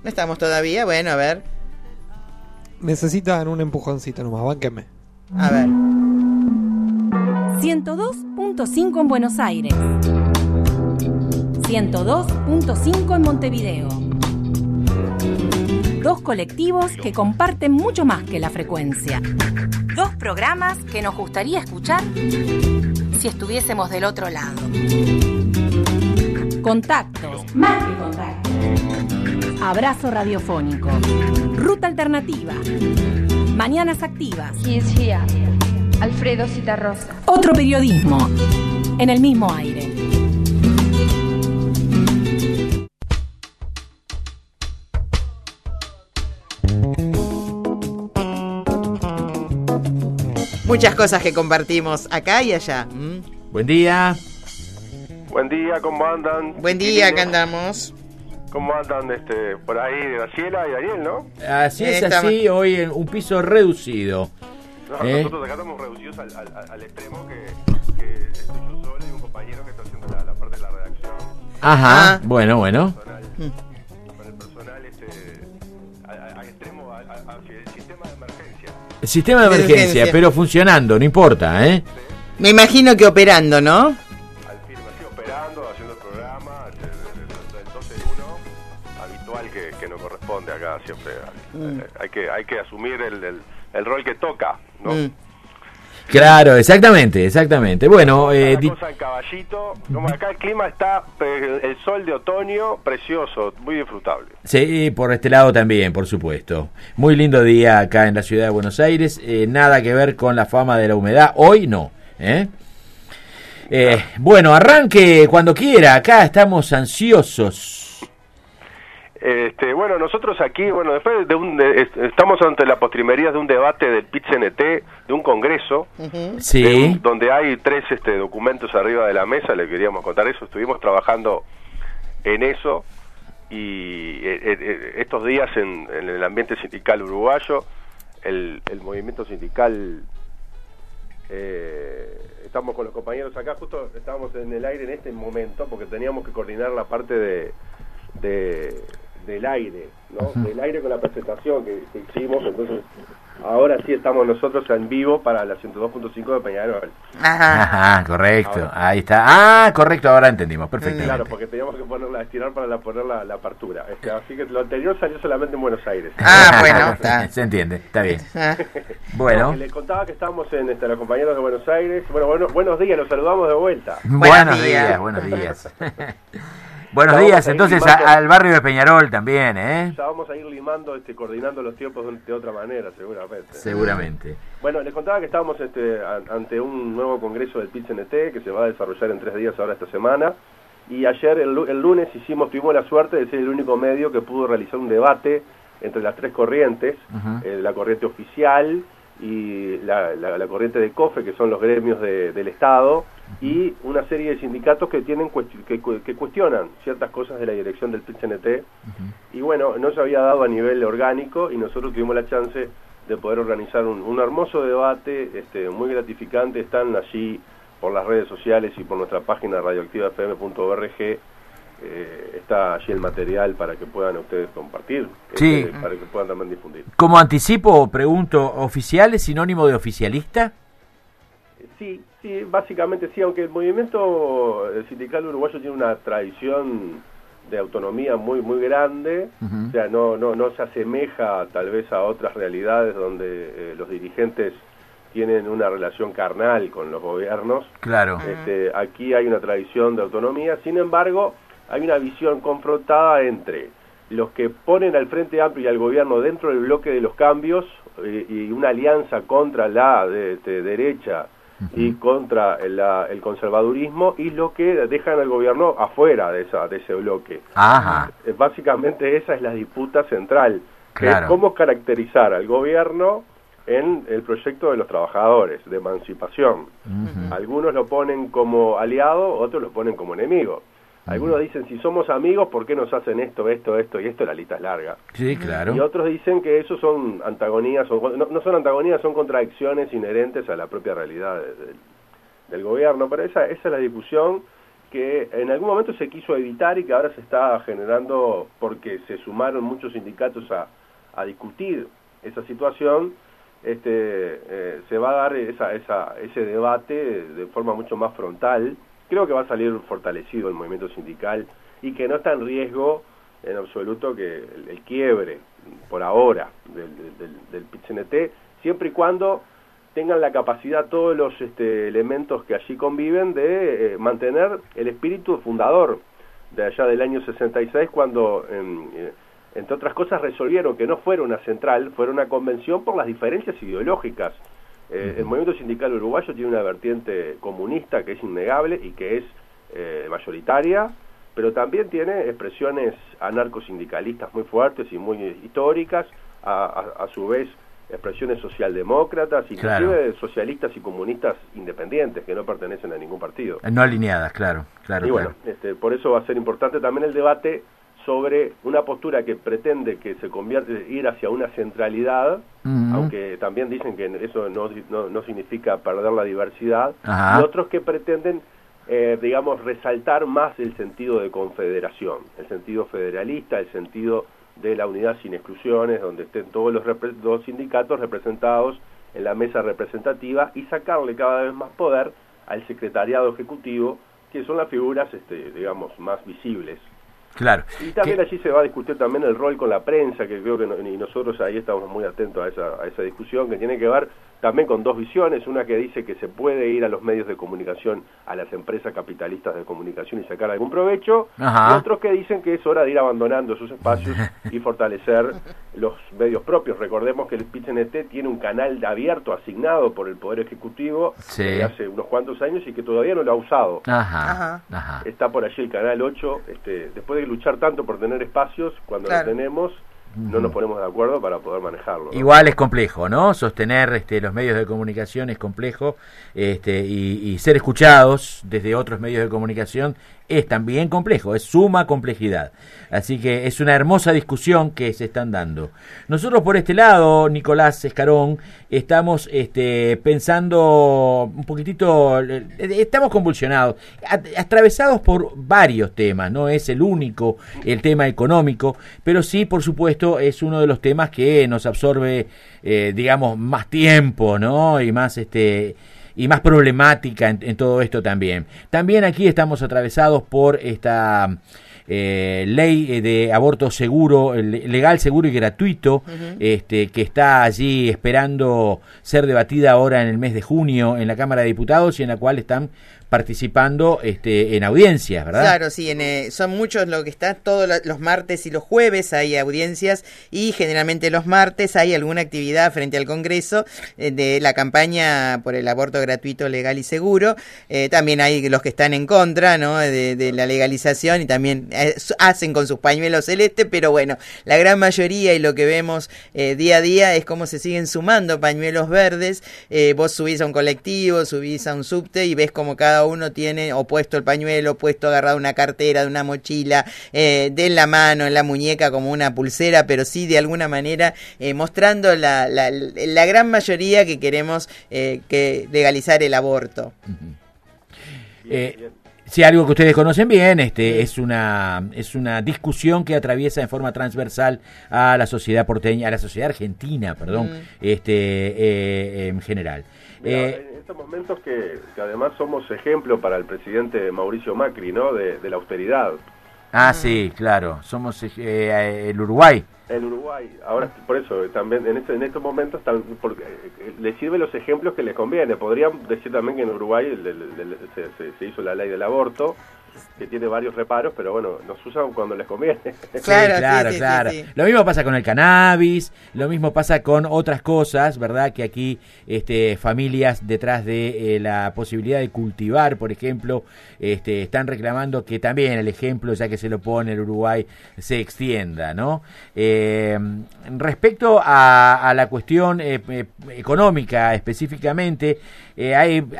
No estamos todavía, bueno, a ver. Necesitan un empujoncito nomás, bánquenme. A ver. 102.5 en Buenos Aires. 102.5 en Montevideo. Dos colectivos que comparten mucho más que la frecuencia. Dos programas que nos gustaría escuchar si estuviésemos del otro lado. Contactos, más que contactos. Abrazo radiofónico. Ruta alternativa. Mañanas activas. He is here. Alfredo Citarrosa. Otro periodismo en el mismo aire. Muchas cosas que compartimos acá y allá. Buen día. Buen día, ¿cómo andan? Buen día, acá andamos. ¿Cómo andan por ahí Graciela y Daniel, no? Así es, así, hoy en un piso reducido. No, nosotros acá estamos reducidos al extremo que estoy yo solo y un compañero que está haciendo la parte de la redacción. Ajá, bueno. Con el personal al extremo, hacia el sistema de emergencia. El sistema de emergencia, pero funcionando, no importa, ¿eh? Sí. Me imagino que operando, ¿no? Al firme, así operando, haciendo el programa, del 12 en 1, habitual que nos corresponde acá siempre. Hay que asumir el rol que toca, ¿no? Claro, exactamente. Bueno, la cosa en caballito, como acá el clima está, el sol de otoño, precioso, muy disfrutable. Sí, por este lado también, por supuesto. Muy lindo día acá en la ciudad de Buenos Aires, nada que ver con la fama de la humedad, hoy no, bueno, arranque cuando quiera, acá estamos ansiosos. Bueno, nosotros aquí, después estamos ante la postrimería de un debate del PIT-CNT, de un congreso, sí, donde hay 3 documentos arriba de la mesa. Le queríamos contar eso, estuvimos trabajando en eso, y estos días en el ambiente sindical uruguayo, el movimiento sindical, estamos con los compañeros acá, justo estábamos en el aire en este momento, porque teníamos que coordinar la parte del aire, ¿no? Del aire con la presentación que hicimos. Entonces ahora sí estamos nosotros en vivo para la 102.5 de Peñarol. Ajá, correcto, ahora. Ahí está. Correcto, ahora entendimos perfectamente. Claro, porque teníamos que estirar para poner la apertura. Así que lo anterior salió solamente en Buenos Aires. Bueno, está. Se entiende, está bien. Bueno. Les contaba que estamos en los compañeros de Buenos Aires. Bueno, buenos días, los saludamos de vuelta. Buenos días. Buenos días, entonces al barrio de Peñarol también, Ya vamos a ir limando, coordinando los tiempos de otra manera, seguramente. Seguramente. Bueno, les contaba que estábamos ante un nuevo congreso del PIT-CNT que se va a desarrollar en 3 días ahora esta semana. Y ayer, el lunes, tuvimos la suerte de ser el único medio que pudo realizar un debate entre las 3 corrientes, la corriente oficial y la corriente de COFE, que son los gremios del Estado, y una serie de sindicatos que tienen que cuestionan ciertas cosas de la dirección del PIT-CNT. Y bueno, no se había dado a nivel orgánico y nosotros tuvimos la chance de poder organizar un hermoso debate, muy gratificante. Están allí por las redes sociales y por nuestra página radioactivafm.org. Está allí el material para que puedan ustedes compartir, sí, para que puedan también difundir. Como anticipo, pregunto, ¿oficial es sinónimo de oficialista? Sí, básicamente sí, aunque el movimiento sindical uruguayo tiene una tradición de autonomía muy muy grande, o sea, no se asemeja tal vez a otras realidades donde los dirigentes tienen una relación carnal con los gobiernos. Claro. Aquí hay una tradición de autonomía, sin embargo, hay una visión confrontada entre los que ponen al Frente Amplio y al gobierno dentro del bloque de los cambios y una alianza contra la derecha y contra el conservadurismo, y los que dejan al gobierno afuera de ese bloque. Ajá. Básicamente esa es la disputa central. Claro. Cómo caracterizar al gobierno en el proyecto de los trabajadores, de emancipación. Algunos lo ponen como aliado, otros lo ponen como enemigo. Algunos dicen, si somos amigos, ¿por qué nos hacen esto, y esto? La lista es larga. Sí, claro. Y otros dicen que eso son antagonías, no son antagonías, son contradicciones inherentes a la propia realidad del gobierno. Pero esa es la discusión que en algún momento se quiso evitar y que ahora se está generando porque se sumaron muchos sindicatos a discutir esa situación. Se va a dar ese debate de forma mucho más frontal. Creo que va a salir fortalecido el movimiento sindical y que no está en riesgo en absoluto que el quiebre por ahora del PIT-CNT, siempre y cuando tengan la capacidad todos los elementos que allí conviven de mantener el espíritu fundador de allá del año 66, cuando entre otras cosas resolvieron que no fuera una central, fuera una convención por las diferencias ideológicas. El movimiento sindical uruguayo tiene una vertiente comunista que es innegable y que es mayoritaria, pero también tiene expresiones anarcosindicalistas muy fuertes y muy históricas, a su vez expresiones socialdemócratas, inclusive socialistas y comunistas independientes que no pertenecen a ningún partido. No alineadas, claro. Y bueno, por eso va a ser importante también el debate sobre una postura que pretende que se convierte, ir hacia una centralidad, aunque también dicen que eso no significa perder la diversidad, y otros que pretenden, digamos, resaltar más el sentido de confederación, el sentido federalista, el sentido de la unidad sin exclusiones, donde estén todos los sindicatos representados en la mesa representativa y sacarle cada vez más poder al secretariado ejecutivo, que son las figuras, digamos, más visibles. Claro. Y también allí se va a discutir también el rol con la prensa, que creo que y nosotros ahí estamos muy atentos a esa discusión, que tiene que ver también con dos visiones, una que dice que se puede ir a los medios de comunicación, a las empresas capitalistas de comunicación y sacar algún provecho, y otros que dicen que es hora de ir abandonando esos espacios y fortalecer los medios propios. Recordemos que el PIT-CNT tiene un canal abierto asignado por el Poder Ejecutivo desde hace unos cuantos años y que todavía no lo ha usado. Está por allí el canal 8, después de luchar tanto por tener espacios, cuando lo tenemos, no nos ponemos de acuerdo para poder manejarlo, ¿no? Igual es complejo, ¿no? Sostener los medios de comunicación es complejo, y ser escuchados desde otros medios de comunicación es también complejo, es suma complejidad. Así que es una hermosa discusión que se están dando. Nosotros por este lado, Nicolás Escarón, estamos pensando un poquitito, estamos convulsionados, atravesados por varios temas, no es el único el tema económico, pero sí, por supuesto, es uno de los temas que nos absorbe, digamos, más tiempo, ¿no? Y más y más problemática en todo esto también. También aquí estamos atravesados por esta ley de aborto seguro, legal, seguro y gratuito, que está allí esperando ser debatida ahora en el mes de junio en la Cámara de Diputados y en la cual están participando en audiencias, ¿verdad? Claro, sí, son muchos lo que está, todos los martes y los jueves hay audiencias y generalmente los martes hay alguna actividad frente al Congreso de la campaña por el aborto gratuito, legal y seguro. También hay los que están en contra, ¿no?, de la legalización y también hacen con sus pañuelos celestes, pero bueno, la gran mayoría y lo que vemos día a día es cómo se siguen sumando pañuelos verdes. Vos subís a un colectivo, subís a un subte y ves como cada uno tiene o puesto el pañuelo, puesto agarrado una cartera, de una mochila, de la mano, en la muñeca como una pulsera, pero sí de alguna manera mostrando la gran mayoría que queremos que legalizar el aborto. Sí, algo que ustedes conocen bien, es una discusión que atraviesa en forma transversal a la sociedad porteña, a la sociedad argentina, perdón, en general. En estos momentos que además somos ejemplo para el presidente Mauricio Macri, ¿no?, de la austeridad. Sí, claro, somos el Uruguay. El Uruguay, ahora por eso también en estos momentos porque le sirven los ejemplos que les conviene. Podrían decir también que en Uruguay se hizo la ley del aborto, que tiene varios reparos, pero bueno, nos usan cuando les conviene. Claro. Sí. Lo mismo pasa con el cannabis, lo mismo pasa con otras cosas, ¿verdad? Que aquí familias detrás de la posibilidad de cultivar, por ejemplo, están reclamando que también el ejemplo, ya que se lo pone el Uruguay, se extienda, ¿no? Respecto a la cuestión económica específicamente,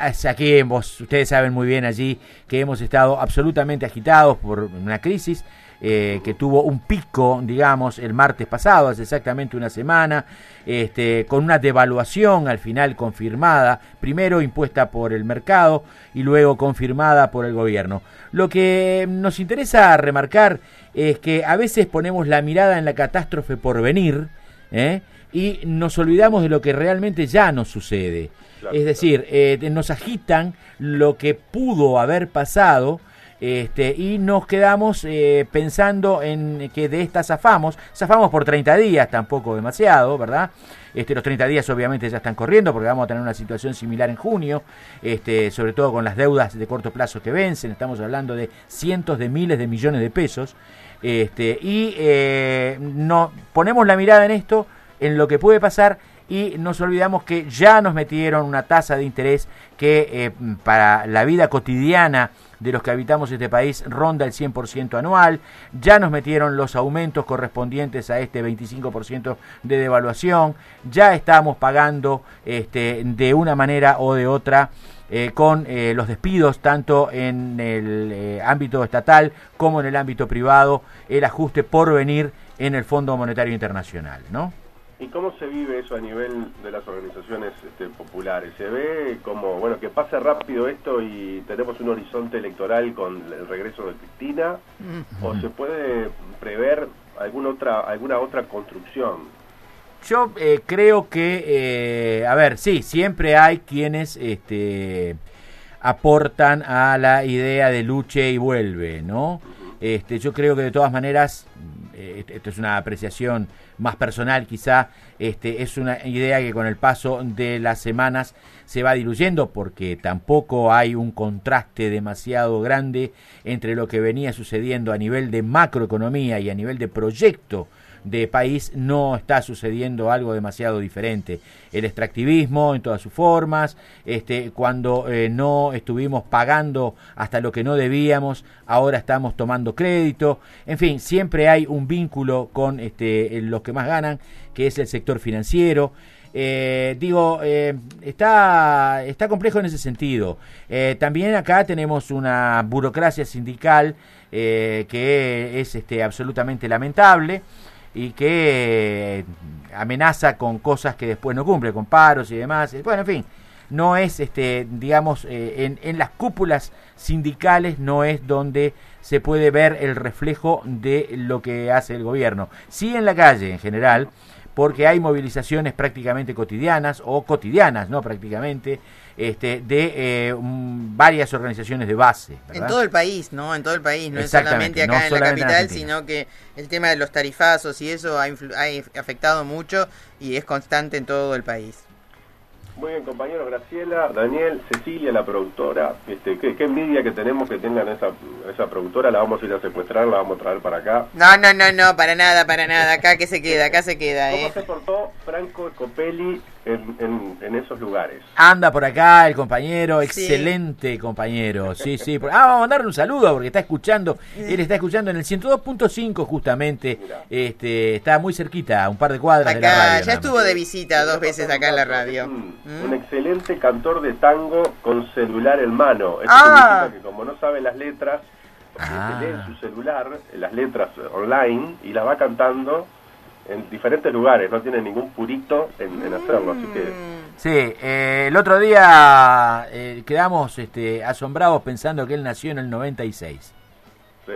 ustedes saben muy bien allí que hemos estado absolutamente agitados por una crisis que tuvo un pico, digamos, el martes pasado, hace exactamente una semana, con una devaluación al final confirmada, primero impuesta por el mercado y luego confirmada por el gobierno. Lo que nos interesa remarcar es que a veces ponemos la mirada en la catástrofe por venir, y nos olvidamos de lo que realmente ya nos sucede. Claro, es decir, nos agitan lo que pudo haber pasado, y nos quedamos pensando en que de esta zafamos por 30 días, tampoco demasiado, ¿verdad? Los 30 días obviamente ya están corriendo porque vamos a tener una situación similar en junio, sobre todo con las deudas de corto plazo que vencen, estamos hablando de cientos de miles de millones de pesos, no ponemos la mirada en esto, en lo que puede pasar, y nos olvidamos que ya nos metieron una tasa de interés que para la vida cotidiana de los que habitamos este país ronda el 100% anual, ya nos metieron los aumentos correspondientes a este 25% de devaluación, ya estamos pagando de una manera o de otra con los despidos tanto en el ámbito estatal como en el ámbito privado, el ajuste por venir en el Fondo Monetario Internacional, ¿no? ¿Y cómo se vive eso a nivel de las organizaciones populares? ¿Se ve como, bueno, que pase rápido esto y tenemos un horizonte electoral con el regreso de Cristina? ¿O se puede prever alguna otra construcción? Yo creo que, sí, siempre hay quienes aportan a la idea de luche y vuelve, ¿no? Yo creo que de todas maneras, esto es una apreciación más personal quizá, es una idea que con el paso de las semanas se va diluyendo porque tampoco hay un contraste demasiado grande entre lo que venía sucediendo a nivel de macroeconomía y a nivel de proyecto de país. No está sucediendo algo demasiado diferente. El extractivismo en todas sus formas, cuando no estuvimos pagando hasta lo que no debíamos, ahora estamos tomando crédito. En fin, siempre hay un vínculo con los que más ganan, que es el sector financiero. Está complejo en ese sentido. También acá tenemos una burocracia sindical que es absolutamente lamentable y que amenaza con cosas que después no cumple, con paros y demás. Bueno, en fin, no es, en las cúpulas sindicales no es donde se puede ver el reflejo de lo que hace el gobierno. Sí en la calle en general, porque hay movilizaciones prácticamente cotidianas, ¿no? Prácticamente, varias organizaciones de base, ¿verdad? En todo el país, ¿no? En todo el país, no es solamente acá en la capital, sino que el tema de los tarifazos y eso ha afectado mucho y es constante en todo el país. Muy bien, compañeros, Graciela, Daniel, Cecilia, la productora, qué envidia que tenemos que tengan esa productora, la vamos a ir a secuestrar, la vamos a traer para acá. No, para nada, acá se queda. ¿Cómo se portó Franco Scopelli en esos lugares? Anda por acá el compañero, excelente compañero, sí. Vamos a mandarle un saludo porque está escuchando, él está escuchando en el 102.5 justamente, está muy cerquita, a un par de cuadras acá, de la radio. Ya estuvo de visita 2 veces acá en la radio. Un excelente cantor de tango con celular en mano. Eso significa que como no sabe las letras, se lee en su celular las letras online y las va cantando en diferentes lugares, no tiene ningún purito en hacerlo, así que... Sí, el otro día quedamos asombrados pensando que él nació en el 96. Sí.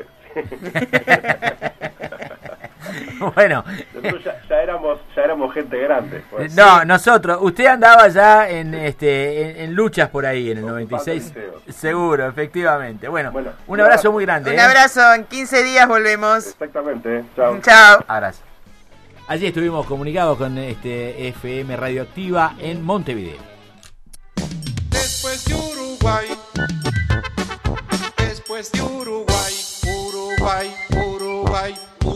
Bueno, ya éramos gente grande. Pues. No, nosotros, usted andaba ya en luchas por ahí en el 96, seguro, efectivamente. Bueno, un abrazo muy grande. Un abrazo, en 15 días volvemos. Exactamente, chao. Abrazo. Allí estuvimos comunicados con FM Radioactiva en Montevideo. Después de Uruguay, Uruguay.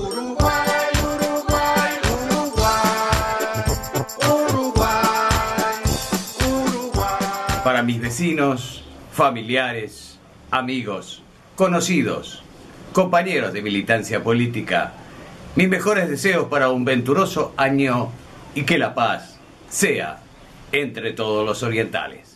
Para mis vecinos, familiares, amigos, conocidos, compañeros de militancia política, mis mejores deseos para un venturoso año y que la paz sea entre todos los orientales.